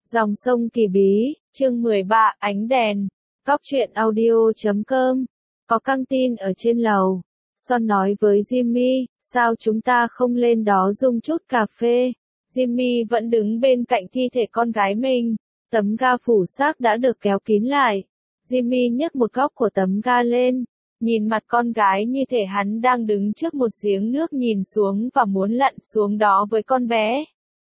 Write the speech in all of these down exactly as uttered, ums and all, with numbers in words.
Dòng sông Kỳ Bí, chương mười ba, ánh đèn. Góc truyện audio chấm com. Có căng tin ở trên lầu. Son nói với Jimmy, sao chúng ta không lên đó dùng chút cà phê? Jimmy vẫn đứng bên cạnh thi thể con gái mình. Tấm ga phủ xác đã được kéo kín lại. Jimmy nhấc một góc của tấm ga lên. Nhìn mặt con gái như thể hắn đang đứng trước một giếng nước nhìn xuống và muốn lặn xuống đó với con bé.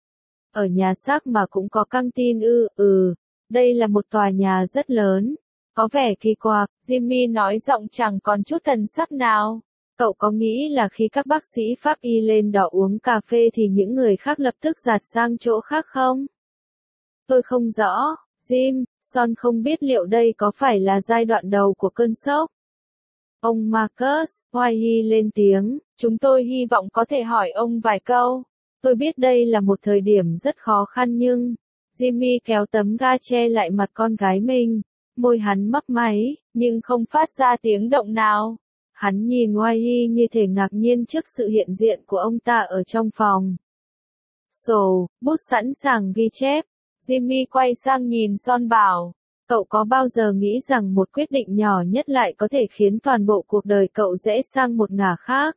Ở nhà xác mà cũng có căng tin ư, ừ, đây là một tòa nhà rất lớn. Có vẻ kỳ quặc, Jimmy nói giọng chẳng còn chút thần sắc nào. Cậu có nghĩ là khi các bác sĩ pháp y lên đó uống cà phê thì những người khác lập tức dạt sang chỗ khác không? Tôi không rõ, Jim, Son không biết liệu đây có phải là giai đoạn đầu của cơn sốc. Ông Marcus, Whitey lên tiếng, chúng tôi hy vọng có thể hỏi ông vài câu. Tôi biết đây là một thời điểm rất khó khăn nhưng... Jimmy kéo tấm ga che lại mặt con gái mình. Môi hắn mấp máy, nhưng không phát ra tiếng động nào. Hắn nhìn Whitey như thể ngạc nhiên trước sự hiện diện của ông ta ở trong phòng. Sổ, bút sẵn sàng ghi chép. Jimmy quay sang nhìn Son bảo. Cậu có bao giờ nghĩ rằng một quyết định nhỏ nhất lại có thể khiến toàn bộ cuộc đời cậu rẽ sang một ngả khác?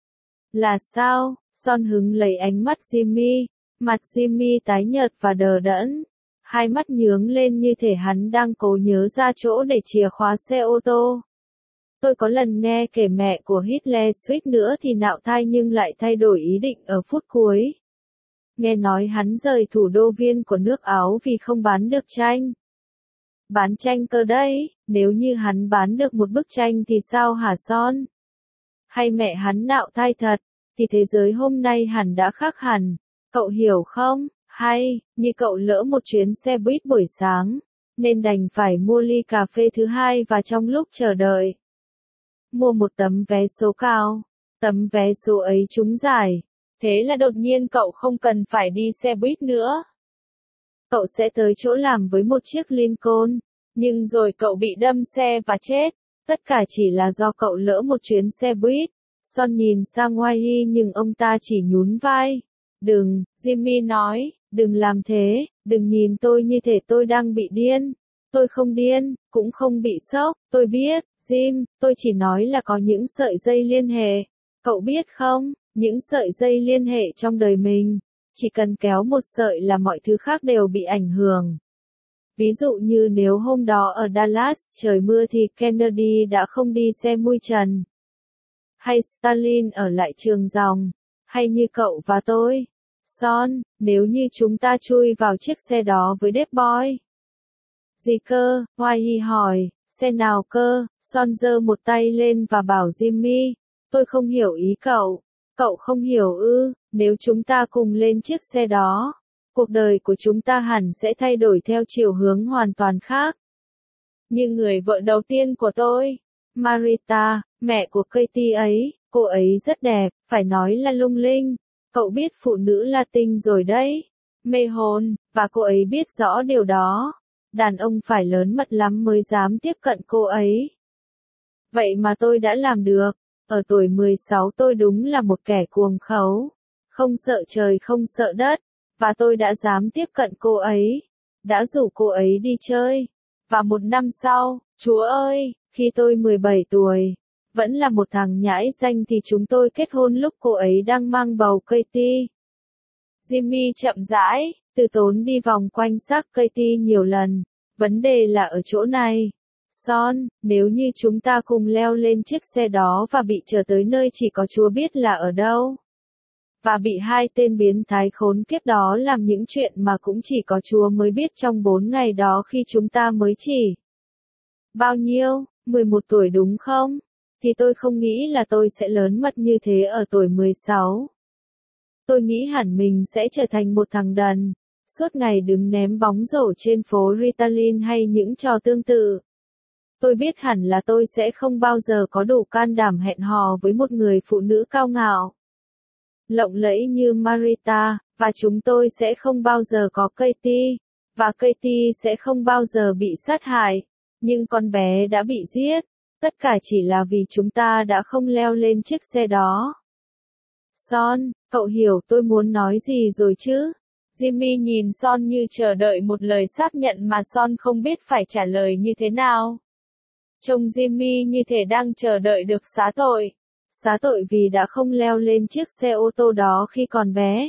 Là sao? Son hứng lấy ánh mắt Jimmy. Mặt Jimmy tái nhợt và đờ đẫn. Hai mắt nhướng lên như thể hắn đang cố nhớ ra chỗ để chìa khóa xe ô tô. Tôi có lần nghe kể mẹ của Hitler suýt nữa thì nạo thai nhưng lại thay đổi ý định ở phút cuối. Nghe nói hắn rời thủ đô Viên của nước Áo vì không bán được tranh. Bán tranh cơ đấy, nếu như hắn bán được một bức tranh thì sao hả Son? Hay mẹ hắn nạo thai thật, thì thế giới hôm nay hẳn đã khác hẳn, cậu hiểu không? Hay, như cậu lỡ một chuyến xe buýt buổi sáng, nên đành phải mua ly cà phê thứ hai và trong lúc chờ đợi, mua một tấm vé số cao, tấm vé số ấy trúng giải, thế là đột nhiên cậu không cần phải đi xe buýt nữa. Cậu sẽ tới chỗ làm với một chiếc Lincoln, nhưng rồi cậu bị đâm xe và chết, tất cả chỉ là do cậu lỡ một chuyến xe buýt. Son nhìn sang Whitey nhưng ông ta chỉ nhún vai. Đừng, Jimmy nói, đừng làm thế, đừng nhìn tôi như thể tôi đang bị điên. Tôi không điên, cũng không bị sốc, tôi biết, Jim, tôi chỉ nói là có những sợi dây liên hệ. Cậu biết không, những sợi dây liên hệ trong đời mình, chỉ cần kéo một sợi là mọi thứ khác đều bị ảnh hưởng. Ví dụ như nếu hôm đó ở Dallas trời mưa thì Kennedy đã không đi xe mui trần. Hay Stalin ở lại trường dòng. Hay như cậu và tôi. Son, nếu như chúng ta chui vào chiếc xe đó với Dead Boy. Gì cơ? Whitey hỏi, xe nào cơ? Son giơ một tay lên và bảo Jimmy, tôi không hiểu ý cậu. Cậu không hiểu ư, nếu chúng ta cùng lên chiếc xe đó, cuộc đời của chúng ta hẳn sẽ thay đổi theo chiều hướng hoàn toàn khác. Như người vợ đầu tiên của tôi, Marita, mẹ của Katie ấy, cô ấy rất đẹp, phải nói là lung linh. Cậu biết phụ nữ Latin rồi đấy. Mê hồn, và cô ấy biết rõ điều đó. Đàn ông phải lớn mật lắm mới dám tiếp cận cô ấy. Vậy mà tôi đã làm được. Ở tuổi mười sáu tôi đúng là một kẻ cuồng khấu. Không sợ trời không sợ đất. Và tôi đã dám tiếp cận cô ấy. Đã rủ cô ấy đi chơi. Và một năm sau, Chúa ơi, khi tôi mười bảy tuổi, vẫn là một thằng nhãi danh thì chúng tôi kết hôn lúc cô ấy đang mang bầu Katie. Jimmy chậm rãi, từ tốn đi vòng quanh xác Katie nhiều lần. Vấn đề là ở chỗ này. Son, nếu như chúng ta cùng leo lên chiếc xe đó và bị trở tới nơi chỉ có Chúa biết là ở đâu. Và bị hai tên biến thái khốn kiếp đó làm những chuyện mà cũng chỉ có Chúa mới biết trong bốn ngày đó khi chúng ta mới chỉ. Bao nhiêu? mười một tuổi đúng không? Thì tôi không nghĩ là tôi sẽ lớn mật như thế ở tuổi mười sáu. Tôi nghĩ hẳn mình sẽ trở thành một thằng đần, suốt ngày đứng ném bóng rổ trên phố Ritalin hay những trò tương tự. Tôi biết hẳn là tôi sẽ không bao giờ có đủ can đảm hẹn hò với một người phụ nữ cao ngạo, lộng lẫy như Marita, và chúng tôi sẽ không bao giờ có Katie, và Katie sẽ không bao giờ bị sát hại, nhưng con bé đã bị giết. Tất cả chỉ là vì chúng ta đã không leo lên chiếc xe đó. Son, cậu hiểu tôi muốn nói gì rồi chứ? Jimmy nhìn Son như chờ đợi một lời xác nhận mà Son không biết phải trả lời như thế nào. Trông Jimmy như thể đang chờ đợi được xá tội. Xá tội vì đã không leo lên chiếc xe ô tô đó khi còn bé.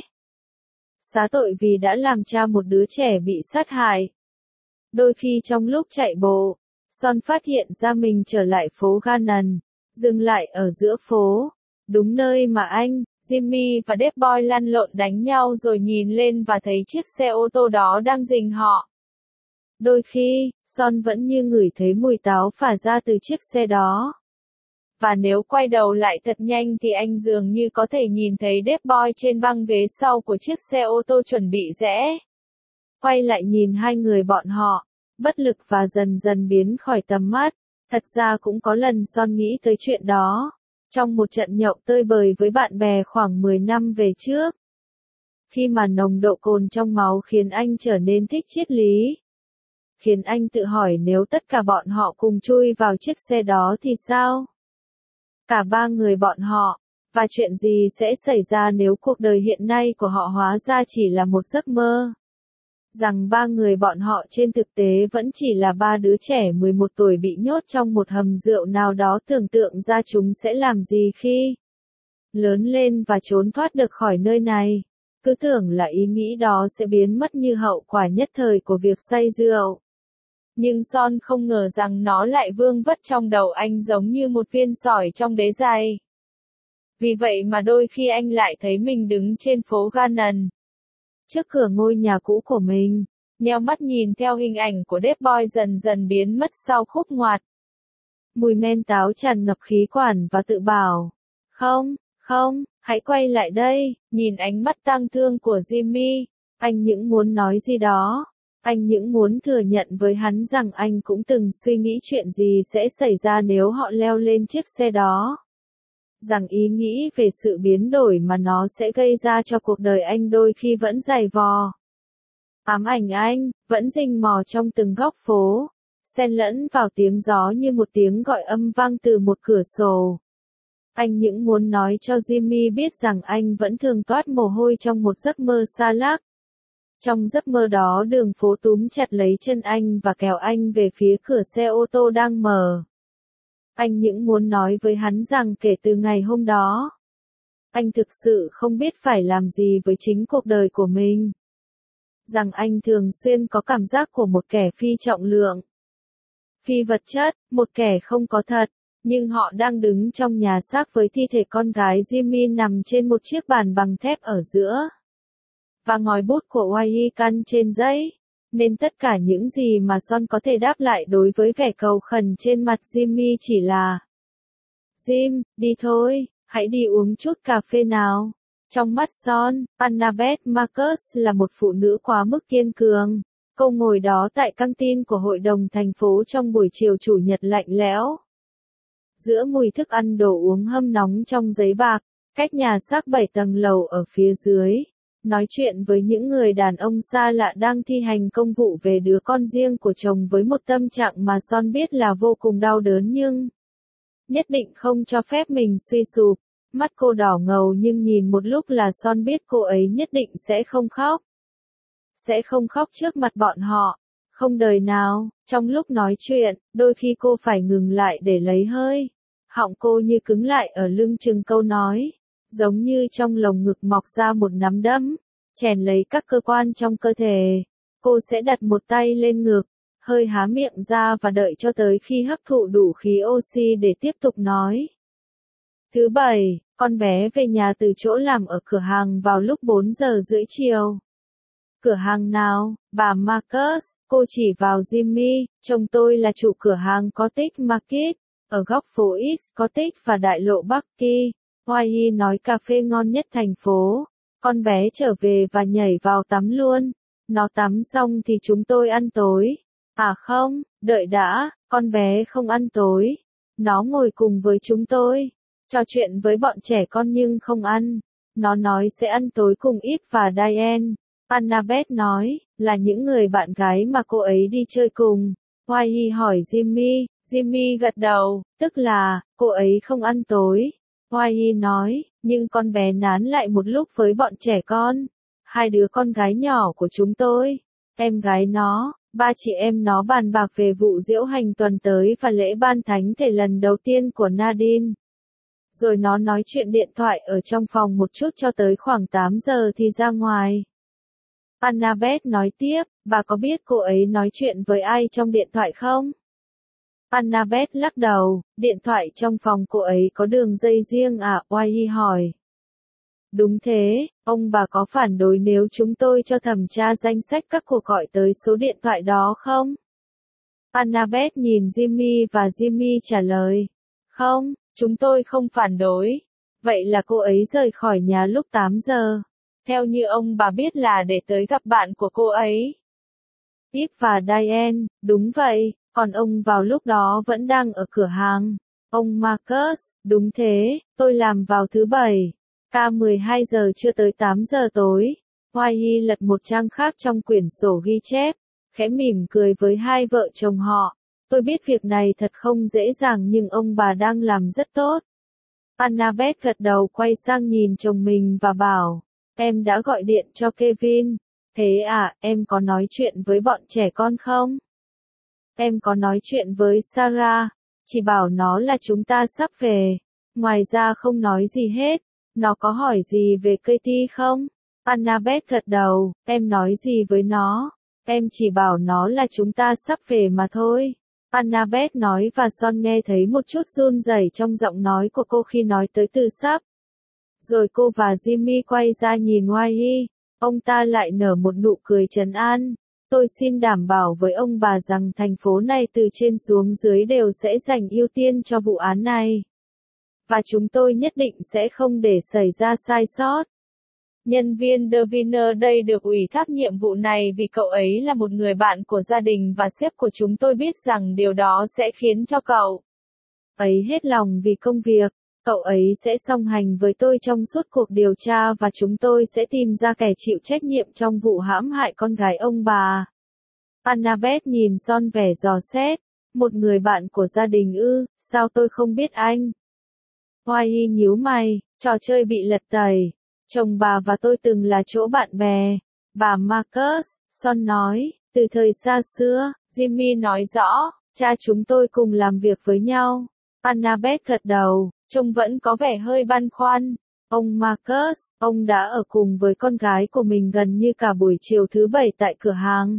Xá tội vì đã làm cha một đứa trẻ bị sát hại. Đôi khi trong lúc chạy bộ, Son phát hiện ra mình trở lại phố Gannon, dừng lại ở giữa phố, đúng nơi mà anh, Jimmy và Dead Boy lăn lộn đánh nhau rồi nhìn lên và thấy chiếc xe ô tô đó đang rình họ. Đôi khi, Son vẫn như ngửi thấy mùi táo phả ra từ chiếc xe đó. Và nếu quay đầu lại thật nhanh thì anh dường như có thể nhìn thấy Dead Boy trên băng ghế sau của chiếc xe ô tô chuẩn bị rẽ. Quay lại nhìn hai người bọn họ, bất lực và dần dần biến khỏi tầm mắt. Thật ra cũng có lần Son nghĩ tới chuyện đó, trong một trận nhậu tơi bời với bạn bè khoảng mười năm về trước. Khi mà nồng độ cồn trong máu khiến anh trở nên thích triết lý. Khiến anh tự hỏi nếu tất cả bọn họ cùng chui vào chiếc xe đó thì sao? Cả ba người bọn họ, và chuyện gì sẽ xảy ra nếu cuộc đời hiện nay của họ hóa ra chỉ là một giấc mơ? Rằng ba người bọn họ trên thực tế vẫn chỉ là ba đứa trẻ mười một tuổi bị nhốt trong một hầm rượu nào đó, tưởng tượng ra chúng sẽ làm gì khi lớn lên và trốn thoát được khỏi nơi này. Cứ tưởng là ý nghĩ đó sẽ biến mất như hậu quả nhất thời của việc say rượu. Nhưng Son không ngờ rằng nó lại vương vất trong đầu anh giống như một viên sỏi trong đế giày. Vì vậy mà đôi khi anh lại thấy mình đứng trên phố Gannon, trước cửa ngôi nhà cũ của mình, nheo mắt nhìn theo hình ảnh của Dead Boy dần dần biến mất sau khúc ngoặt. Mùi men táo tràn ngập khí quản và tự bảo, không, không, hãy quay lại đây. Nhìn ánh mắt tang thương của Jimmy, anh những muốn nói gì đó. Anh những muốn thừa nhận với hắn rằng anh cũng từng suy nghĩ chuyện gì sẽ xảy ra nếu họ leo lên chiếc xe đó. Rằng ý nghĩ về sự biến đổi mà nó sẽ gây ra cho cuộc đời anh đôi khi vẫn dày vò. Ám ảnh anh, vẫn rình mò trong từng góc phố, xen lẫn vào tiếng gió như một tiếng gọi âm vang từ một cửa sổ. Anh những muốn nói cho Jimmy biết rằng anh vẫn thường toát mồ hôi trong một giấc mơ xa lắc. Trong giấc mơ đó đường phố túm chặt lấy chân anh và kéo anh về phía cửa xe ô tô đang mở. Anh những muốn nói với hắn rằng kể từ ngày hôm đó, anh thực sự không biết phải làm gì với chính cuộc đời của mình. Rằng anh thường xuyên có cảm giác của một kẻ phi trọng lượng, phi vật chất, một kẻ không có thật. Nhưng họ đang đứng trong nhà xác với thi thể con gái Jimmy nằm trên một chiếc bàn bằng thép ở giữa. Và ngòi bút của Wyatt căn trên giấy. Nên tất cả những gì mà Son có thể đáp lại đối với vẻ cầu khẩn trên mặt Jimmy chỉ là Jim, đi thôi, hãy đi uống chút cà phê nào. Trong mắt Son, Annabeth Marcus là một phụ nữ quá mức kiên cường. Cô ngồi đó tại căng tin của hội đồng thành phố trong buổi chiều chủ nhật lạnh lẽo. Giữa mùi thức ăn đồ uống hâm nóng trong giấy bạc, cách nhà xác bảy tầng lầu ở phía dưới. Nói chuyện với những người đàn ông xa lạ đang thi hành công vụ về đứa con riêng của chồng với một tâm trạng mà Son biết là vô cùng đau đớn nhưng nhất định không cho phép mình suy sụp. Mắt cô đỏ ngầu nhưng nhìn một lúc là Son biết cô ấy nhất định sẽ không khóc. Sẽ không khóc trước mặt bọn họ. Không đời nào. Trong lúc nói chuyện, đôi khi cô phải ngừng lại để lấy hơi. Họng cô như cứng lại ở lưng chừng câu nói. Giống như trong lồng ngực mọc ra một nắm đấm, chèn lấy các cơ quan trong cơ thể. Cô sẽ đặt một tay lên ngực, hơi há miệng ra và đợi cho tới khi hấp thụ đủ khí oxy để tiếp tục nói. Thứ bảy, con bé về nhà từ chỗ làm ở cửa hàng vào lúc bốn giờ rưỡi chiều. Cửa hàng nào, bà Marcus? Cô chỉ vào Jimmy, chồng tôi là chủ cửa hàng Cottage Market, ở góc phố East Cottage và đại lộ Bắc Kỳ. Wyatt nói cà phê ngon nhất thành phố. Con bé trở về và nhảy vào tắm luôn. Nó tắm xong thì chúng tôi ăn tối. À không, đợi đã, con bé không ăn tối. Nó ngồi cùng với chúng tôi, trò chuyện với bọn trẻ con nhưng không ăn. Nó nói sẽ ăn tối cùng Eve và Diane. Annabeth nói, là những người bạn gái mà cô ấy đi chơi cùng. Wyatt hỏi Jimmy, Jimmy gật đầu, tức là, cô ấy không ăn tối. Wyatt nói, nhưng con bé nán lại một lúc với bọn trẻ con. hai đứa con gái nhỏ của chúng tôi, em gái nó, ba chị em nó bàn bạc về vụ diễu hành tuần tới và lễ ban thánh thể lần đầu tiên của Nadine. Rồi nó nói chuyện điện thoại ở trong phòng một chút cho tới khoảng tám giờ thì ra ngoài. Annabeth nói tiếp, bà có biết cô ấy nói chuyện với ai trong điện thoại không? Annabeth lắc đầu, điện thoại trong phòng cô ấy có đường dây riêng à? Wyatt hỏi. Đúng thế, ông bà có phản đối nếu chúng tôi cho thẩm tra danh sách các cuộc gọi tới số điện thoại đó không? Annabeth nhìn Jimmy và Jimmy trả lời. Không, chúng tôi không phản đối. Vậy là cô ấy rời khỏi nhà lúc tám giờ. Theo như ông bà biết là để tới gặp bạn của cô ấy. Tiếp và Diane, đúng vậy, còn ông vào lúc đó vẫn đang ở cửa hàng. Ông Marcus, đúng thế, tôi làm vào thứ bảy. Ca mười hai giờ chưa tới tám giờ tối. Wyatt lật một trang khác trong quyển sổ ghi chép, khẽ mỉm cười với hai vợ chồng họ. Tôi biết việc này thật không dễ dàng nhưng ông bà đang làm rất tốt. Annabeth gật đầu quay sang nhìn chồng mình và bảo, em đã gọi điện cho Kevin. Thế à, em có nói chuyện với bọn trẻ con không? Em có nói chuyện với Sarah, chỉ bảo nó là chúng ta sắp về. Ngoài ra không nói gì hết. Nó có hỏi gì về Katie không? Annabeth gật đầu, em nói gì với nó? Em chỉ bảo nó là chúng ta sắp về mà thôi. Annabeth nói và Son nghe thấy một chút run rẩy trong giọng nói của cô khi nói tới từ sắp. Rồi cô và Jimmy quay ra nhìn Wyatt, ông ta lại nở một nụ cười trấn an. Tôi xin đảm bảo với ông bà rằng thành phố này từ trên xuống dưới đều sẽ dành ưu tiên cho vụ án này. Và chúng tôi nhất định sẽ không để xảy ra sai sót. Nhân viên Deviner đây được ủy thác nhiệm vụ này vì cậu ấy là một người bạn của gia đình và sếp của chúng tôi biết rằng điều đó sẽ khiến cho cậu ấy hết lòng vì công việc. Cậu ấy sẽ song hành với tôi trong suốt cuộc điều tra và chúng tôi sẽ tìm ra kẻ chịu trách nhiệm trong vụ hãm hại con gái ông bà. Annabeth nhìn Son vẻ dò xét. Một người bạn của gia đình ư, sao tôi không biết anh? Wyatt nhíu mày, trò chơi bị lật tẩy. Chồng bà và tôi từng là chỗ bạn bè. Bà Marcus, Son nói, từ thời xa xưa. Jimmy nói rõ, cha chúng tôi cùng làm việc với nhau. Annabeth gật đầu, trông vẫn có vẻ hơi băn khoăn. Ông Marcus, ông đã ở cùng với con gái của mình gần như cả buổi chiều thứ bảy tại cửa hàng.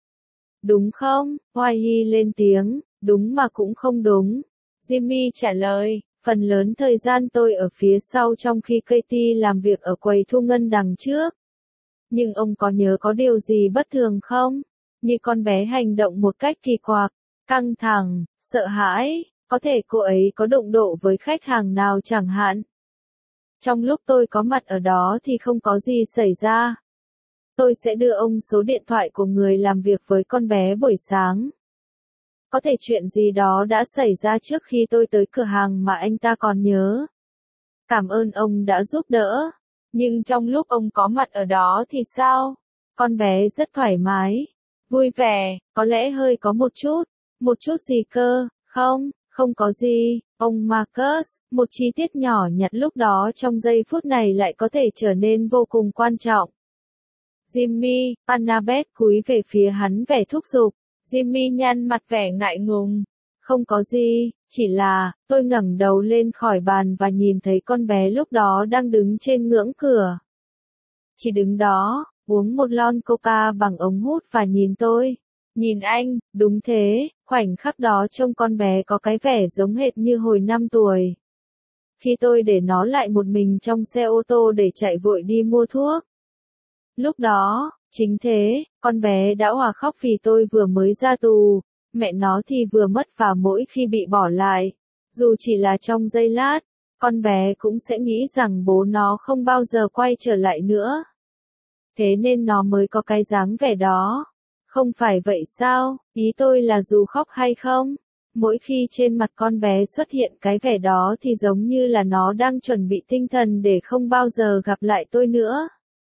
Đúng không? Wyatt lên tiếng, đúng mà cũng không đúng. Jimmy trả lời, phần lớn thời gian tôi ở phía sau trong khi Katie làm việc ở quầy thu ngân đằng trước. Nhưng ông có nhớ có điều gì bất thường không? Như con bé hành động một cách kỳ quặc, căng thẳng, sợ hãi, có thể cô ấy có đụng độ với khách hàng nào chẳng hạn. Trong lúc tôi có mặt ở đó thì không có gì xảy ra. Tôi sẽ đưa ông số điện thoại của người làm việc với con bé buổi sáng. Có thể chuyện gì đó đã xảy ra trước khi tôi tới cửa hàng mà anh ta còn nhớ. Cảm ơn ông đã giúp đỡ. Nhưng trong lúc ông có mặt ở đó thì sao? Con bé rất thoải mái, vui vẻ, có lẽ hơi có một chút. Một chút gì cơ? Không, không có gì. Ông Marcus, một chi tiết nhỏ nhặt lúc đó trong giây phút này lại có thể trở nên vô cùng quan trọng. Jimmy, Annabeth cúi về phía hắn vẻ thúc giục. Jimmy nhăn mặt vẻ ngại ngùng. Không có gì, chỉ là, tôi ngẩng đầu lên khỏi bàn và nhìn thấy con bé lúc đó đang đứng trên ngưỡng cửa. Chỉ đứng đó, uống một lon coca bằng ống hút và nhìn tôi. Nhìn anh, đúng thế, khoảnh khắc đó trông con bé có cái vẻ giống hệt như hồi năm tuổi. Khi tôi để nó lại một mình trong xe ô tô để chạy vội đi mua thuốc. Lúc đó, chính thế, con bé đã òa khóc vì tôi vừa mới ra tù, mẹ nó thì vừa mất và mỗi khi bị bỏ lại, dù chỉ là trong giây lát, con bé cũng sẽ nghĩ rằng bố nó không bao giờ quay trở lại nữa. Thế nên nó mới có cái dáng vẻ đó. Không phải vậy sao? Ý tôi là dù khóc hay không, mỗi khi trên mặt con bé xuất hiện cái vẻ đó thì giống như là nó đang chuẩn bị tinh thần để không bao giờ gặp lại tôi nữa.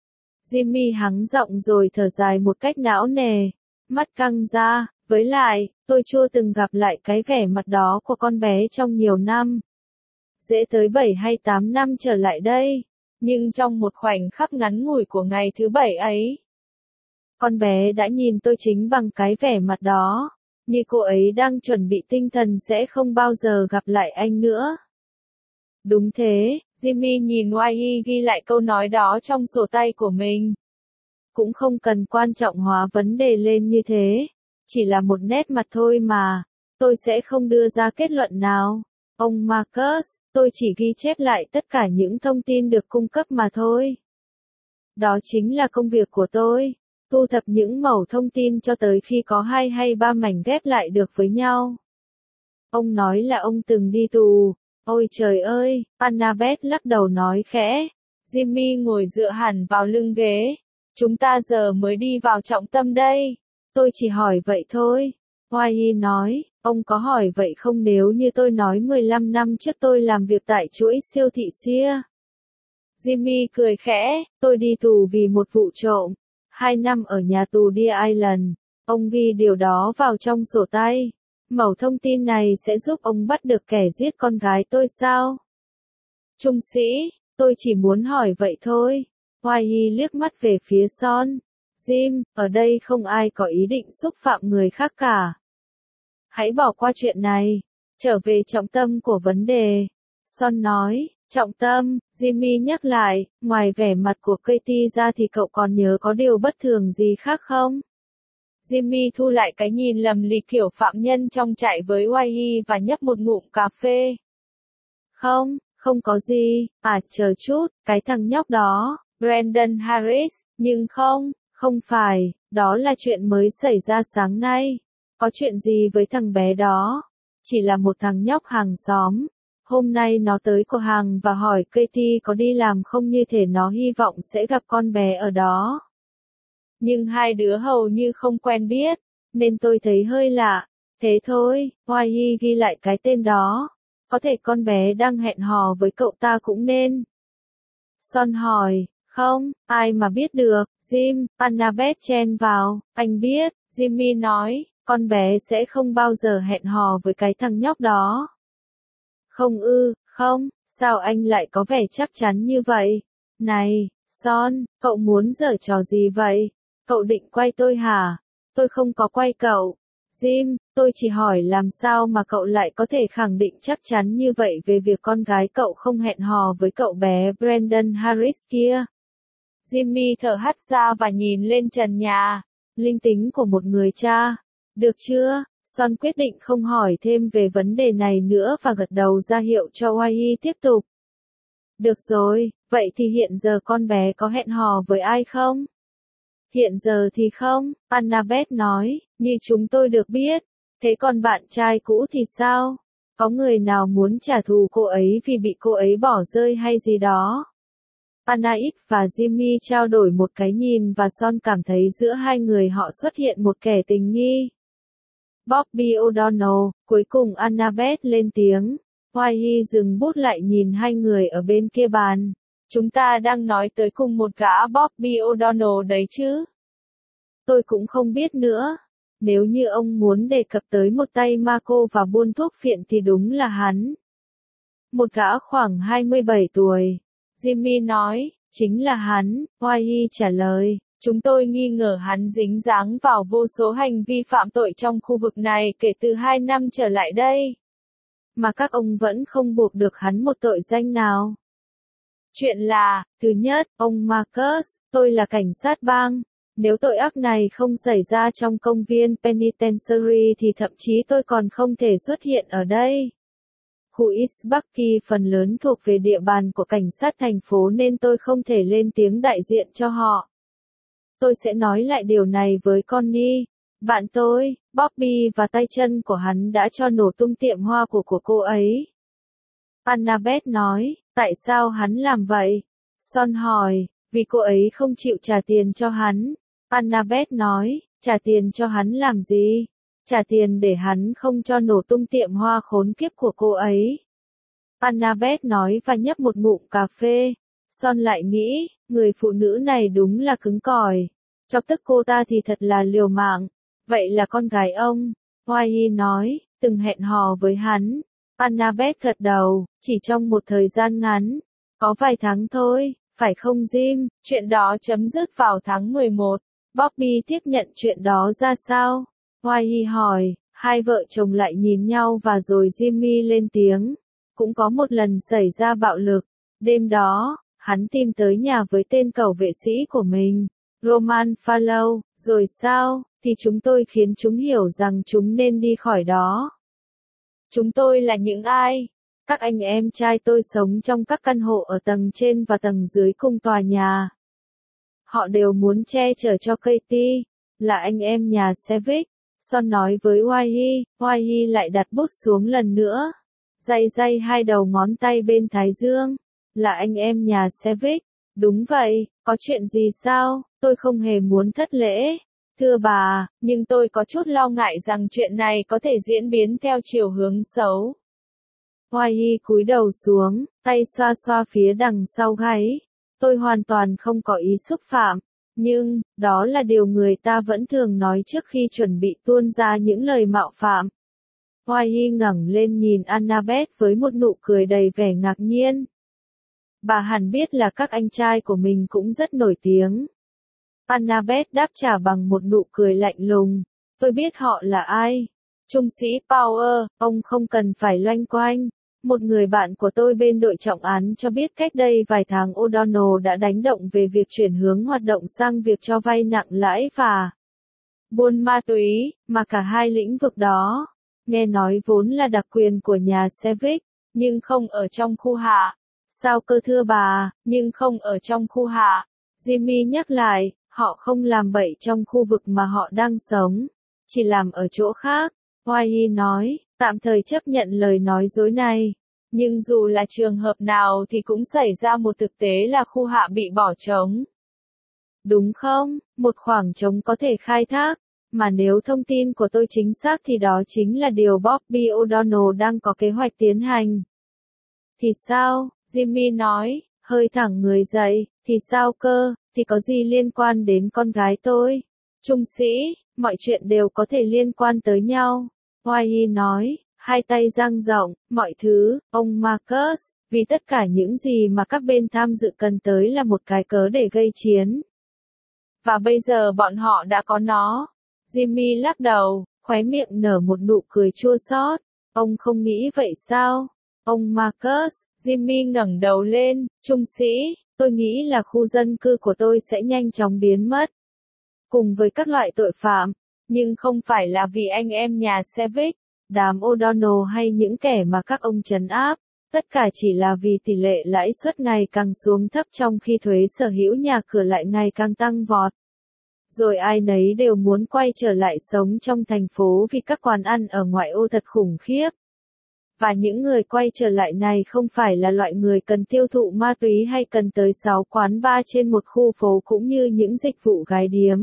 Jimmy hắng giọng rồi thở dài một cách não nề, mắt căng ra, với lại, tôi chưa từng gặp lại cái vẻ mặt đó của con bé trong nhiều năm. Dễ tới bảy hay tám năm trở lại đây. Nhưng trong một khoảnh khắc ngắn ngủi của ngày thứ bảy ấy, con bé đã nhìn tôi chính bằng cái vẻ mặt đó, như cô ấy đang chuẩn bị tinh thần sẽ không bao giờ gặp lại anh nữa. Đúng thế, Jimmy nhìn Wai ghi lại câu nói đó trong sổ tay của mình. Cũng không cần quan trọng hóa vấn đề lên như thế, chỉ là một nét mặt thôi mà, tôi sẽ không đưa ra kết luận nào. Ông Marcus, tôi chỉ ghi chép lại tất cả những thông tin được cung cấp mà thôi. Đó chính là công việc của tôi, thu thập những mẩu thông tin cho tới khi có hai hay ba mảnh ghép lại được với nhau. Ông nói là ông từng đi tù. Ôi trời ơi, Annabeth lắc đầu nói khẽ. Jimmy ngồi dựa hẳn vào lưng ghế. Chúng ta giờ mới đi vào trọng tâm đây. Tôi chỉ hỏi vậy thôi. Wai nói, ông có hỏi vậy không nếu như tôi nói mười lăm năm trước tôi làm việc tại chuỗi siêu thị Sears? Jimmy cười khẽ, tôi đi tù vì một vụ trộm. Hai năm ở nhà tù Deer Island. Ông ghi điều đó vào trong sổ tay. Mẩu thông tin này sẽ giúp ông bắt được kẻ giết con gái tôi sao? Trung sĩ, tôi chỉ muốn hỏi vậy thôi. Wai liếc mắt về phía Son. Jim, ở đây không ai có ý định xúc phạm người khác cả. Hãy bỏ qua chuyện này. Trở về trọng tâm của vấn đề. Son nói, trọng tâm, Jimmy nhắc lại, ngoài vẻ mặt của Katie ra thì cậu còn nhớ có điều bất thường gì khác không? Jimmy thu lại cái nhìn lầm lì kiểu phạm nhân trong trại với Wai và nhấp một ngụm cà phê. Không, không có gì, à chờ chút, cái thằng nhóc đó, Brandon Harris, nhưng không, không phải, đó là chuyện mới xảy ra sáng nay. Có chuyện gì với thằng bé đó? Chỉ là một thằng nhóc hàng xóm. Hôm nay nó tới cửa hàng và hỏi Katie có đi làm không như thể nó hy vọng sẽ gặp con bé ở đó. Nhưng hai đứa hầu như không quen biết, nên tôi thấy hơi lạ. Thế thôi, Wai ghi lại cái tên đó. Có thể con bé đang hẹn hò với cậu ta cũng nên. Son hỏi, không, ai mà biết được, Jim, Annabeth chen vào, anh biết, Jimmy nói, con bé sẽ không bao giờ hẹn hò với cái thằng nhóc đó. Không ư, không, sao anh lại có vẻ chắc chắn như vậy? Này, Son, cậu muốn giở trò gì vậy? Cậu định quay tôi hả? Tôi không có quay cậu. Jim, tôi chỉ hỏi làm sao mà cậu lại có thể khẳng định chắc chắn như vậy về việc con gái cậu không hẹn hò với cậu bé Brandon Harris kia. Jimmy thở hắt ra và nhìn lên trần nhà. Linh tính của một người cha. Được chưa? Son quyết định không hỏi thêm về vấn đề này nữa và gật đầu ra hiệu cho Wai tiếp tục. Được rồi, vậy thì hiện giờ con bé có hẹn hò với ai không? Hiện giờ thì không, Annabeth nói, như chúng tôi được biết. Thế còn bạn trai cũ thì sao? Có người nào muốn trả thù cô ấy vì bị cô ấy bỏ rơi hay gì đó? Anait và Jimmy trao đổi một cái nhìn và Son cảm thấy giữa hai người họ xuất hiện một kẻ tình nghi. Bobby O'Donnell, cuối cùng Annabeth lên tiếng. Wai dừng bút lại nhìn hai người ở bên kia bàn. Chúng ta đang nói tới cùng một gã Bobby O'Donnell đấy chứ? Tôi cũng không biết nữa. Nếu như ông muốn đề cập tới một tay ma cô và buôn thuốc phiện thì đúng là hắn. Một gã khoảng hai mươi bảy tuổi. Jimmy nói, chính là hắn, Wai trả lời. Chúng tôi nghi ngờ hắn dính dáng vào vô số hành vi phạm tội trong khu vực này kể từ hai năm trở lại đây. Mà các ông vẫn không buộc được hắn một tội danh nào. Chuyện là, thứ nhất, ông Marcus, tôi là cảnh sát bang. Nếu tội ác này không xảy ra trong công viên Penitentiary thì thậm chí tôi còn không thể xuất hiện ở đây. Khu East Bucky phần lớn thuộc về địa bàn của cảnh sát thành phố nên tôi không thể lên tiếng đại diện cho họ. Tôi sẽ nói lại điều này với Connie, bạn tôi, Bobby và tay chân của hắn đã cho nổ tung tiệm hoa của của cô ấy. Annabeth nói, tại sao hắn làm vậy? Son hỏi, vì cô ấy không chịu trả tiền cho hắn. Annabeth nói, trả tiền cho hắn làm gì? Trả tiền để hắn không cho nổ tung tiệm hoa khốn kiếp của cô ấy. Annabeth nói và nhấp một ngụm cà phê. Son lại nghĩ, người phụ nữ này đúng là cứng cỏi. Chọc tức cô ta thì thật là liều mạng. Vậy là con gái ông. Wai nói, từng hẹn hò với hắn. Annabeth gật đầu, chỉ trong một thời gian ngắn. Có vài tháng thôi, phải không Jim? Chuyện đó chấm dứt vào tháng mười một. Bobby tiếp nhận chuyện đó ra sao? Wyatt hỏi, hai vợ chồng lại nhìn nhau và rồi Jimmy lên tiếng. Cũng có một lần xảy ra bạo lực. Đêm đó, hắn tìm tới nhà với tên cẩu vệ sĩ của mình, Roman Farlow, rồi sao, thì chúng tôi khiến chúng hiểu rằng chúng nên đi khỏi đó. Chúng tôi là những ai? Các anh em trai tôi sống trong các căn hộ ở tầng trên và tầng dưới cùng tòa nhà. Họ đều muốn che chở cho Katie, là anh em nhà Savick. Son nói với Wyatt, Wyatt lại đặt bút xuống lần nữa. Day day hai đầu ngón tay bên thái dương. Là anh em nhà Savick. Đúng vậy, có chuyện gì sao? Tôi không hề muốn thất lễ. Thưa bà, nhưng tôi có chút lo ngại rằng chuyện này có thể diễn biến theo chiều hướng xấu. Wyatt cúi đầu xuống, tay xoa xoa phía đằng sau gáy. Tôi hoàn toàn không có ý xúc phạm. Nhưng, đó là điều người ta vẫn thường nói trước khi chuẩn bị tuôn ra những lời mạo phạm. Wyatt ngẩng lên nhìn Annabeth với một nụ cười đầy vẻ ngạc nhiên. Bà hẳn biết là các anh trai của mình cũng rất nổi tiếng. Annabeth đáp trả bằng một nụ cười lạnh lùng. Tôi biết họ là ai. Trung sĩ Power, ông không cần phải loanh quanh. Một người bạn của tôi bên đội trọng án cho biết cách đây vài tháng O'Donnell đã đánh động về việc chuyển hướng hoạt động sang việc cho vay nặng lãi và buôn ma túy, mà cả hai lĩnh vực đó, nghe nói vốn là đặc quyền của nhà Savick, nhưng không ở trong khu hạ. Sao cơ thưa bà, nhưng không ở trong khu hạ. Jimmy nhắc lại, họ không làm bậy trong khu vực mà họ đang sống, chỉ làm ở chỗ khác. Wyatt nói, tạm thời chấp nhận lời nói dối này. Nhưng dù là trường hợp nào thì cũng xảy ra một thực tế là khu hạ bị bỏ trống. Đúng không? Một khoảng trống có thể khai thác. Mà nếu thông tin của tôi chính xác thì đó chính là điều Bobby O'Donnell đang có kế hoạch tiến hành. Thì sao? Jimmy nói, hơi thẳng người dậy. Thì sao cơ? Thì có gì liên quan đến con gái tôi? Trung sĩ, mọi chuyện đều có thể liên quan tới nhau. Wyatt nói, hai tay dang rộng, mọi thứ, ông Marcus, vì tất cả những gì mà các bên tham dự cần tới là một cái cớ để gây chiến. Và bây giờ bọn họ đã có nó. Jimmy lắc đầu, khóe miệng nở một nụ cười chua xót. Ông không nghĩ vậy sao? Ông Marcus, Jimmy ngẩng đầu lên, trung sĩ, tôi nghĩ là khu dân cư của tôi sẽ nhanh chóng biến mất. Cùng với các loại tội phạm, nhưng không phải là vì anh em nhà Savick, đám O'Donnell hay những kẻ mà các ông trấn áp, tất cả chỉ là vì tỷ lệ lãi suất ngày càng xuống thấp trong khi thuế sở hữu nhà cửa lại ngày càng tăng vọt. Rồi ai nấy đều muốn quay trở lại sống trong thành phố vì các quán ăn ở ngoại ô thật khủng khiếp. Và những người quay trở lại này không phải là loại người cần tiêu thụ ma túy hay cần tới sáu quán bar trên một khu phố cũng như những dịch vụ gái điếm.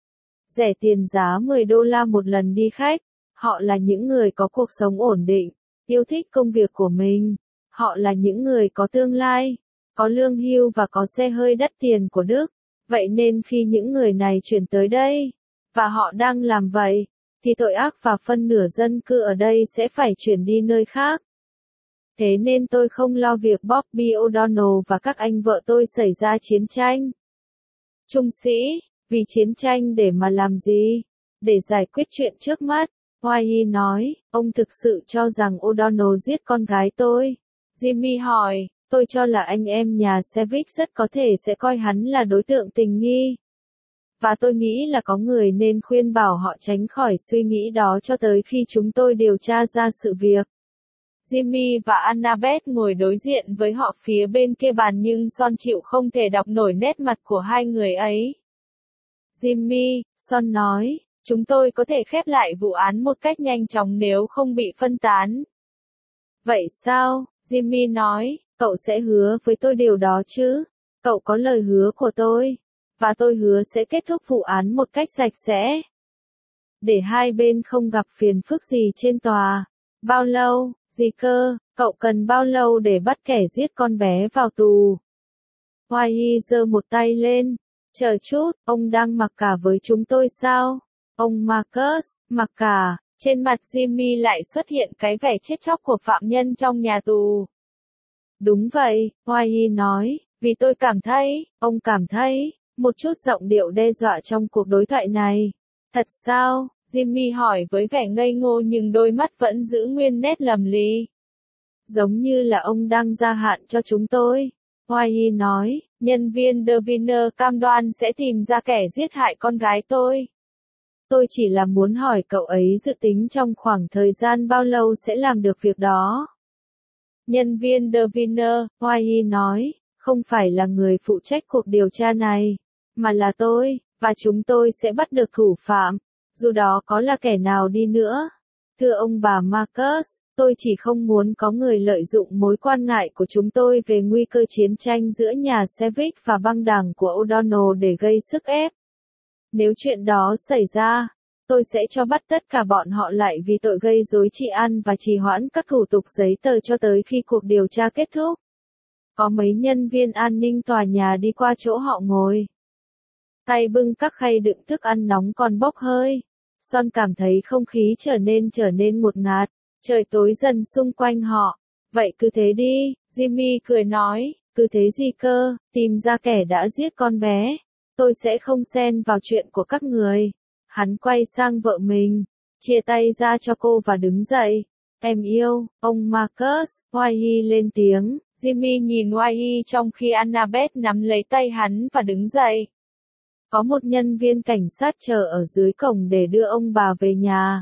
Rẻ tiền giá mười đô la một lần đi khách. Họ là những người có cuộc sống ổn định, yêu thích công việc của mình. Họ là những người có tương lai, có lương hưu và có xe hơi đắt tiền của Đức. Vậy nên khi những người này chuyển tới đây, và họ đang làm vậy, thì tội ác và phân nửa dân cư ở đây sẽ phải chuyển đi nơi khác. Thế nên tôi không lo việc Bobby O'Donnell và các anh vợ tôi xảy ra chiến tranh. Trung sĩ, vì chiến tranh để mà làm gì? Để giải quyết chuyện trước mắt. Wyatt nói, ông thực sự cho rằng O'Donnell giết con gái tôi? Jimmy hỏi, tôi cho là anh em nhà Savick rất có thể sẽ coi hắn là đối tượng tình nghi. Và tôi nghĩ là có người nên khuyên bảo họ tránh khỏi suy nghĩ đó cho tới khi chúng tôi điều tra ra sự việc. Jimmy và Annabeth ngồi đối diện với họ phía bên kia bàn nhưng Son chịu không thể đọc nổi nét mặt của hai người ấy. Jimmy, Son nói, chúng tôi có thể khép lại vụ án một cách nhanh chóng nếu không bị phân tán. Vậy sao? Jimmy nói, cậu sẽ hứa với tôi điều đó chứ? Cậu có lời hứa của tôi. Và tôi hứa sẽ kết thúc vụ án một cách sạch sẽ. Để hai bên không gặp phiền phức gì trên tòa. Bao lâu, gì cơ, cậu cần bao lâu để bắt kẻ giết con bé vào tù? Wyatt giơ một tay lên. Chờ chút, ông đang mặc cả với chúng tôi sao? Ông Marcus, mặc cả. Trên mặt Jimmy lại xuất hiện cái vẻ chết chóc của phạm nhân trong nhà tù. Đúng vậy, Wyatt nói, Vì tôi cảm thấy, ông cảm thấy, một chút giọng điệu đe dọa trong cuộc đối thoại này. Thật sao? Jimmy hỏi với vẻ ngây ngô nhưng đôi mắt vẫn giữ nguyên nét lầm lì. Giống như là ông đang gia hạn cho chúng tôi. Wyatt nói, nhân viên Deviner cam đoan sẽ tìm ra kẻ giết hại con gái tôi. Tôi chỉ là muốn hỏi cậu ấy dự tính trong khoảng thời gian bao lâu sẽ làm được việc đó. Nhân viên Deviner, Wyatt nói, không phải là người phụ trách cuộc điều tra này, mà là tôi, và chúng tôi sẽ bắt được thủ phạm, dù đó có là kẻ nào đi nữa. Thưa ông bà Marcus, tôi chỉ không muốn có người lợi dụng mối quan ngại của chúng tôi về nguy cơ chiến tranh giữa nhà Civic và băng đảng của O'Donnell để gây sức ép. Nếu chuyện đó xảy ra, tôi sẽ cho bắt tất cả bọn họ lại vì tội gây rối trị an và trì hoãn các thủ tục giấy tờ cho tới khi cuộc điều tra kết thúc. Có mấy nhân viên an ninh tòa nhà đi qua chỗ họ ngồi. Tay bưng các khay đựng thức ăn nóng còn bốc hơi. Son cảm thấy không khí trở nên trở nên ngột ngạt. Trời tối dần xung quanh họ. Vậy cứ thế đi, Jimmy cười nói, cứ thế gì cơ, tìm ra kẻ đã giết con bé. Tôi sẽ không xen vào chuyện của các người. Hắn quay sang vợ mình, chia tay ra cho cô và đứng dậy. Em yêu, ông Marcus, Wyatt lên tiếng. Jimmy nhìn Wyatt trong khi Annabeth nắm lấy tay hắn và đứng dậy. Có một nhân viên cảnh sát chờ ở dưới cổng để đưa ông bà về nhà.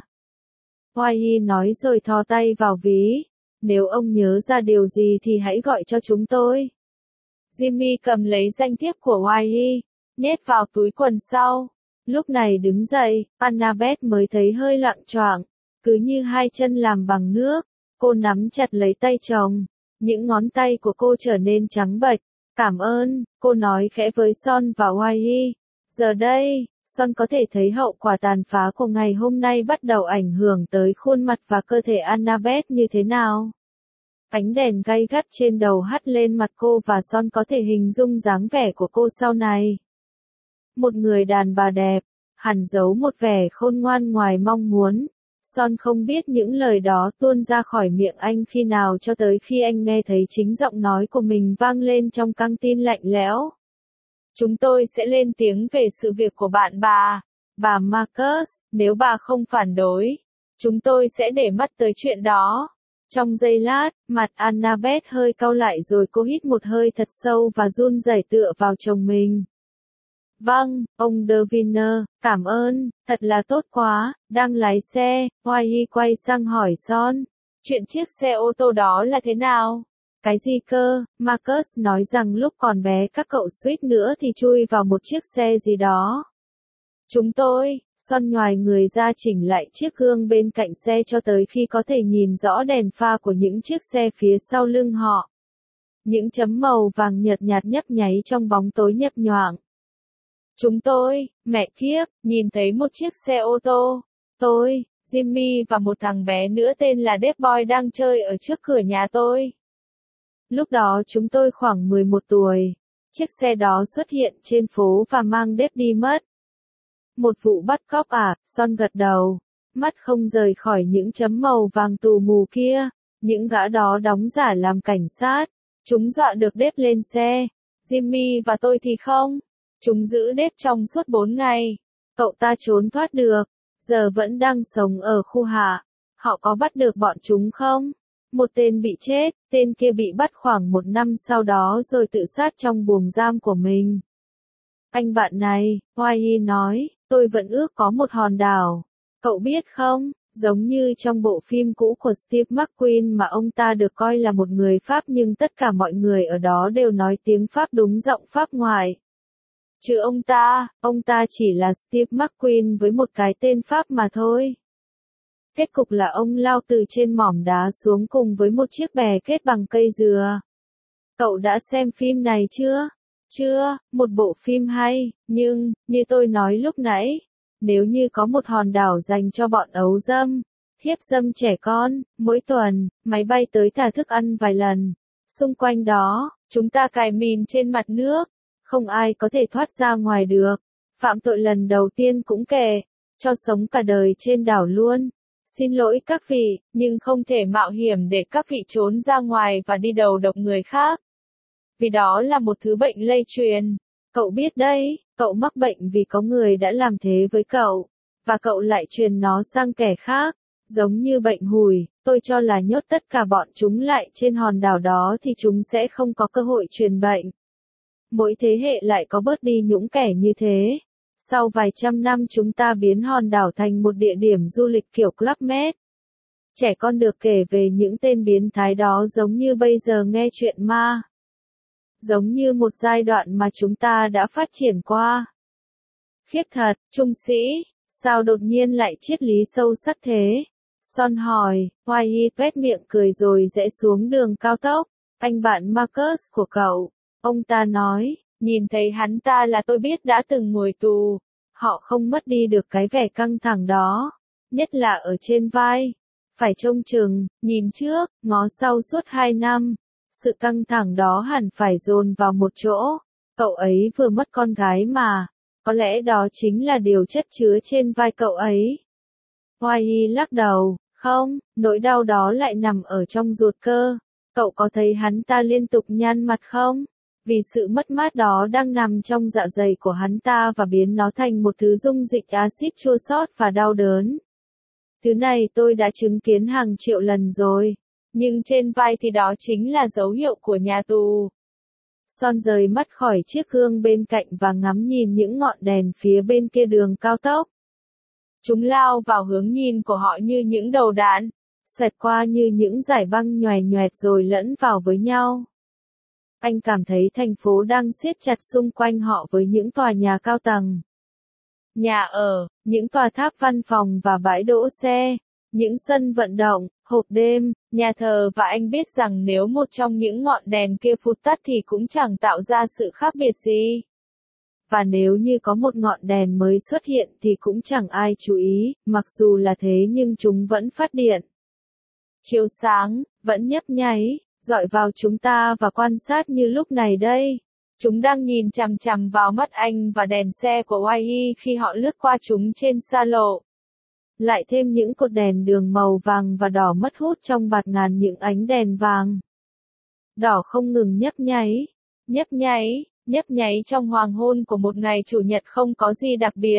Wyatt nói rồi thò tay vào ví. Nếu ông nhớ ra điều gì thì hãy gọi cho chúng tôi. Jimmy cầm lấy danh thiếp của Wyatt, nhét vào túi quần sau. Lúc này đứng dậy, Annabeth mới thấy hơi loạng choạng, cứ như hai chân làm bằng nước. Cô nắm chặt lấy tay chồng. Những ngón tay của cô trở nên trắng bệch. Cảm ơn, cô nói khẽ với Son và Wyatt. Giờ đây, Son có thể thấy hậu quả tàn phá của ngày hôm nay bắt đầu ảnh hưởng tới khuôn mặt và cơ thể Annabeth như thế nào. Ánh đèn gay gắt trên đầu hắt lên mặt cô và Son có thể hình dung dáng vẻ của cô sau này. Một người đàn bà đẹp, hẳn giấu một vẻ khôn ngoan ngoài mong muốn. Son không biết những lời đó tuôn ra khỏi miệng anh khi nào cho tới khi anh nghe thấy chính giọng nói của mình vang lên trong căng tin lạnh lẽo. Chúng tôi sẽ lên tiếng về sự việc của bạn bà, bà Marcus, nếu bà không phản đối. Chúng tôi sẽ để mắt tới chuyện đó. Trong giây lát, mặt Annabeth hơi cau lại rồi cô hít một hơi thật sâu và run rẩy tựa vào chồng mình. Vâng, ông Deviner, cảm ơn, thật là tốt quá, đang lái xe. Wyatt quay sang hỏi Son. Chuyện chiếc xe ô tô đó là thế nào? Cái gì cơ? Marcus nói rằng lúc còn bé các cậu suýt nữa thì chui vào một chiếc xe gì đó. Chúng tôi, Son nhoài người ra chỉnh lại chiếc gương bên cạnh xe cho tới khi có thể nhìn rõ đèn pha của những chiếc xe phía sau lưng họ. Những chấm màu vàng nhợt nhạt nhấp nháy trong bóng tối nhấp nhoạng. Chúng tôi, mẹ kiếp, nhìn thấy một chiếc xe ô tô. Tôi, Jimmy và một thằng bé nữa tên là Dave Boy đang chơi ở trước cửa nhà tôi. Lúc đó chúng tôi khoảng mười một tuổi. Chiếc xe đó xuất hiện trên phố và mang Dave đi mất. Một vụ bắt cóc à? Son gật đầu. Mắt không rời khỏi những chấm màu vàng tù mù kia. Những gã đó đóng giả làm cảnh sát. Chúng dọa được Dave lên xe. Jimmy và tôi thì không. Chúng giữ Dave trong suốt bốn ngày. Cậu ta trốn thoát được. Giờ vẫn đang sống ở khu hạ. Họ có bắt được bọn chúng không? Một tên bị chết, tên kia bị bắt khoảng một năm sau đó rồi tự sát trong buồng giam của mình. Anh bạn này, Wyatt nói, tôi vẫn ước có một hòn đảo. Cậu biết không, giống như trong bộ phim cũ của Steve McQueen mà ông ta được coi là một người Pháp nhưng tất cả mọi người ở đó đều nói tiếng Pháp đúng giọng Pháp ngoại. Chứ ông ta, ông ta chỉ là Steve McQueen với một cái tên Pháp mà thôi. Kết cục là ông lao từ trên mỏm đá xuống cùng với một chiếc bè kết bằng cây dừa. Cậu đã xem phim này chưa? Chưa, một bộ phim hay, nhưng, như tôi nói lúc nãy, nếu như có một hòn đảo dành cho bọn ấu dâm, hiếp dâm trẻ con, mỗi tuần, máy bay tới thả thức ăn vài lần. Xung quanh đó, chúng ta cài mìn trên mặt nước, không ai có thể thoát ra ngoài được. Phạm tội lần đầu tiên cũng kệ, cho sống cả đời trên đảo luôn. Xin lỗi các vị, nhưng không thể mạo hiểm để các vị trốn ra ngoài và đi đầu độc người khác. Vì đó là một thứ bệnh lây truyền. Cậu biết đấy, cậu mắc bệnh vì có người đã làm thế với cậu, và cậu lại truyền nó sang kẻ khác. Giống như bệnh hủi, tôi cho là nhốt tất cả bọn chúng lại trên hòn đảo đó thì chúng sẽ không có cơ hội truyền bệnh. Mỗi thế hệ lại có bớt đi những kẻ như thế. Sau vài trăm năm chúng ta biến hòn đảo thành một địa điểm du lịch kiểu Club Med. Trẻ con được kể về những tên biến thái đó giống như bây giờ nghe chuyện ma. Giống như một giai đoạn mà chúng ta đã phát triển qua. Khiếp thật, trung sĩ, sao đột nhiên lại triết lý sâu sắc thế? Son hỏi, Wyatt tuét miệng cười rồi rẽ xuống đường cao tốc. Anh bạn Marcus của cậu, ông ta nói, nhìn thấy hắn ta là tôi biết đã từng ngồi tù. Họ không mất đi được cái vẻ căng thẳng đó, nhất là ở trên vai. Phải trông chừng, nhìn trước, ngó sau suốt hai năm. Sự căng thẳng đó hẳn phải dồn vào một chỗ. Cậu ấy vừa mất con gái mà. Có lẽ đó chính là điều chất chứa trên vai cậu ấy. Wyatt lắc đầu, không, nỗi đau đó lại nằm ở trong ruột cơ. Cậu có thấy hắn ta liên tục nhăn mặt không? Vì sự mất mát đó đang nằm trong dạ dày của hắn ta và biến nó thành một thứ dung dịch axit chua xót và đau đớn. Thứ này tôi đã chứng kiến hàng triệu lần rồi. Nhưng trên vai thì đó chính là dấu hiệu của nhà tù. Son rời mắt khỏi chiếc gương bên cạnh và ngắm nhìn những ngọn đèn phía bên kia đường cao tốc. Chúng lao vào hướng nhìn của họ như những đầu đạn, xẹt qua như những dải băng nhoẻn nhoẹt rồi lẫn vào với nhau. Anh cảm thấy thành phố đang siết chặt xung quanh họ với những tòa nhà cao tầng. Nhà ở, những tòa tháp văn phòng và bãi đỗ xe, những sân vận động, hộp đêm, nhà thờ và anh biết rằng nếu một trong những ngọn đèn kia phụt tắt thì cũng chẳng tạo ra sự khác biệt gì. Và nếu như có một ngọn đèn mới xuất hiện thì cũng chẳng ai chú ý, mặc dù là thế nhưng chúng vẫn phát điện. Chiếu sáng, vẫn nhấp nháy, dọi vào chúng ta và quan sát như lúc này đây. Chúng đang nhìn chằm chằm vào mắt anh và đèn xe của Wyatt khi họ lướt qua chúng trên xa lộ. Lại thêm những cột đèn đường màu vàng và đỏ mất hút trong bạt ngàn những ánh đèn vàng. Đỏ không ngừng nhấp nháy, nhấp nháy, nhấp nháy trong hoàng hôn của một ngày chủ nhật không có gì đặc biệt.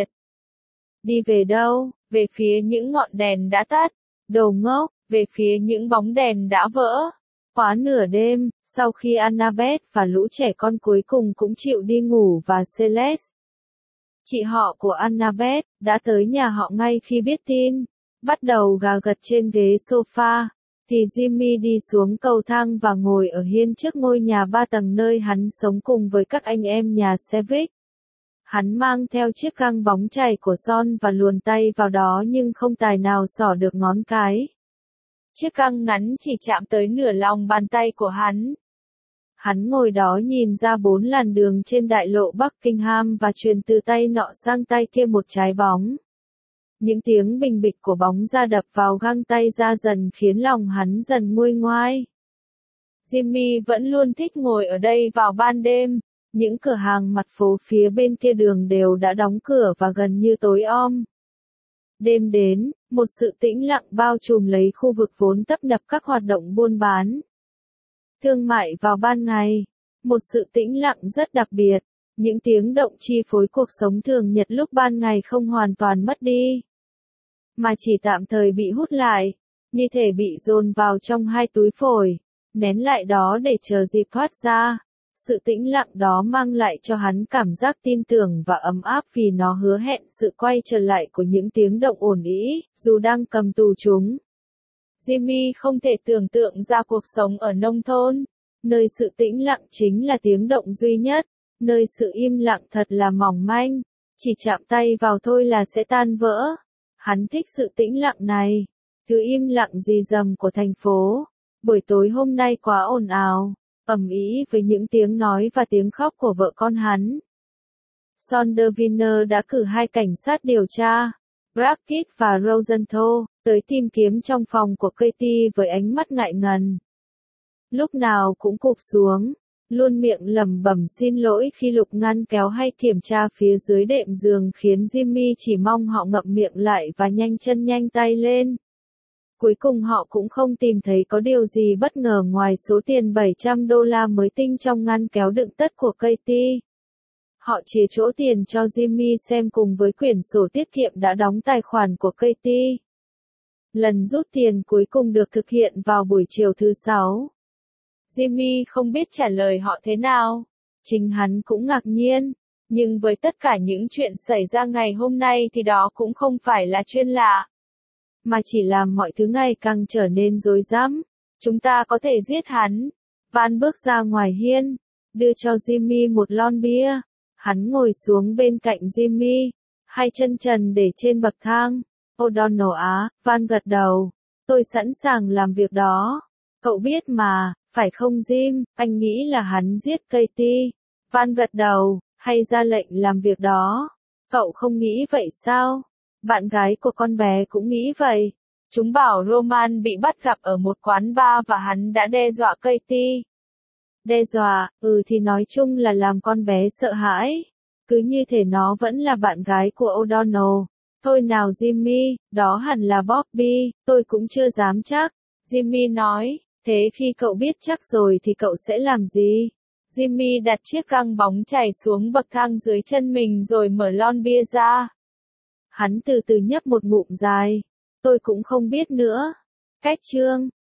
Đi về đâu? Về phía những ngọn đèn đã tắt. Đồ ngốc, về phía những bóng đèn đã vỡ. Quá nửa đêm, sau khi Annabeth và lũ trẻ con cuối cùng cũng chịu đi ngủ và Celeste, chị họ của Annabeth, đã tới nhà họ ngay khi biết tin. Bắt đầu gà gật trên ghế sofa, thì Jimmy đi xuống cầu thang và ngồi ở hiên trước ngôi nhà ba tầng nơi hắn sống cùng với các anh em nhà Sevic. Hắn mang theo chiếc găng bóng chảy của Son và luồn tay vào đó nhưng không tài nào xỏ được ngón cái. Chiếc găng ngắn chỉ chạm tới nửa lòng bàn tay của hắn. Hắn ngồi đó nhìn ra bốn làn đường trên đại lộ Buckingham và truyền từ tay nọ sang tay kia một trái bóng. Những tiếng bình bịch của bóng ra đập vào găng tay ra dần khiến lòng hắn dần nguôi ngoai. Jimmy vẫn luôn thích ngồi ở đây vào ban đêm. Những cửa hàng mặt phố phía bên kia đường đều đã đóng cửa và gần như tối om. Đêm đến, một sự tĩnh lặng bao trùm lấy khu vực vốn tấp nập các hoạt động buôn bán. Thương mại vào ban ngày. Một sự tĩnh lặng rất đặc biệt. Những tiếng động chi phối cuộc sống thường nhật lúc ban ngày không hoàn toàn mất đi, mà chỉ tạm thời bị hút lại, như thể bị dồn vào trong hai túi phổi, nén lại đó để chờ dịp thoát ra. Sự tĩnh lặng đó mang lại cho hắn cảm giác tin tưởng và ấm áp vì nó hứa hẹn sự quay trở lại của những tiếng động ồn ĩ, dù đang cầm tù chúng. Jimmy không thể tưởng tượng ra cuộc sống ở nông thôn, nơi sự tĩnh lặng chính là tiếng động duy nhất, nơi sự im lặng thật là mỏng manh, chỉ chạm tay vào thôi là sẽ tan vỡ. Hắn thích sự tĩnh lặng này, thứ im lặng rì rầm của thành phố. Buổi tối hôm nay quá ồn ào, ầm ĩ với những tiếng nói và tiếng khóc của vợ con hắn. Sonderwiner đã cử hai cảnh sát điều tra, Brackett và Rosenthal, tới tìm kiếm trong phòng của Katie với ánh mắt ngại ngần. Lúc nào cũng cụp xuống, luôn miệng lẩm bẩm xin lỗi khi Lục ngăn kéo hay kiểm tra phía dưới đệm giường khiến Jimmy chỉ mong họ ngậm miệng lại và nhanh chân nhanh tay lên. Cuối cùng họ cũng không tìm thấy có điều gì bất ngờ ngoài số tiền bảy trăm đô la mới tinh trong ngăn kéo đựng tất của Katie. Họ chia chỗ tiền cho Jimmy xem cùng với quyển sổ tiết kiệm đã đóng tài khoản của Katie. Lần rút tiền cuối cùng được thực hiện vào buổi chiều thứ sáu. Jimmy không biết trả lời họ thế nào. Chính hắn cũng ngạc nhiên. Nhưng với tất cả những chuyện xảy ra ngày hôm nay thì đó cũng không phải là chuyện lạ. Mà chỉ làm mọi thứ ngày càng trở nên rối rắm. Chúng ta có thể giết hắn. Van bước ra ngoài hiên. Đưa cho Jimmy một lon bia. Hắn ngồi xuống bên cạnh Jimmy. Hai chân trần để trên bậc thang. O'Donnell á, Van gật đầu. Tôi sẵn sàng làm việc đó. Cậu biết mà, phải không Jim, anh nghĩ là hắn giết Katie. Van gật đầu, hay ra lệnh làm việc đó. Cậu không nghĩ vậy sao? Bạn gái của con bé cũng nghĩ vậy. Chúng bảo Roman bị bắt gặp ở một quán bar và hắn đã đe dọa Katie. Đe dọa, ừ thì nói chung là làm con bé sợ hãi. Cứ như thể nó vẫn là bạn gái của O'Donnell. Thôi nào Jimmy, đó hẳn là Bobby, tôi cũng chưa dám chắc. Jimmy nói, thế khi cậu biết chắc rồi thì cậu sẽ làm gì? Jimmy đặt chiếc găng bóng chảy xuống bậc thang dưới chân mình rồi mở lon bia ra. Hắn từ từ nhấp một ngụm dài. Tôi cũng không biết nữa. Cách chương